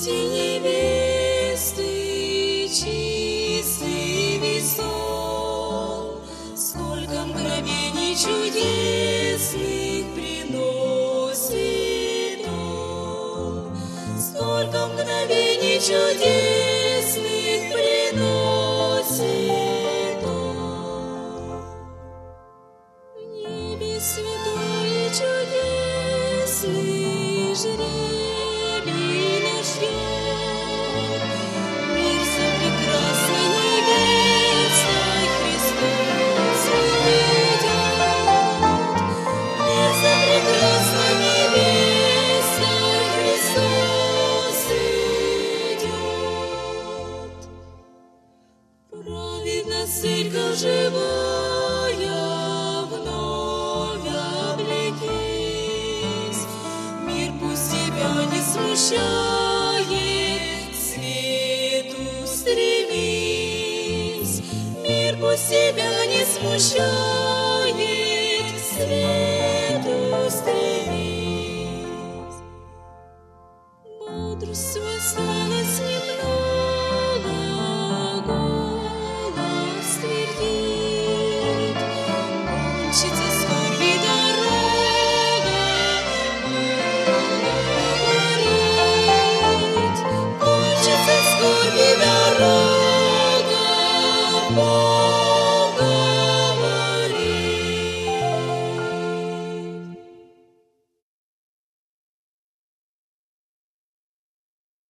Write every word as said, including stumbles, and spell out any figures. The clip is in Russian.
День небесный, чистый весел, сколько мгновений чудесных приносит он, сколько мгновений чудесных приносит он. В небе святой и чудесный жребий наш ждет. Мир за прекрасной невестой Христос ведет. Мир за прекрасной невестой Христос идет. Праведность церковь живая вновь облекись. Мир пусть тебя не смущает, к свету стремись. Мир пусть тебя не смущает, к свету стремись. Бодрствуй,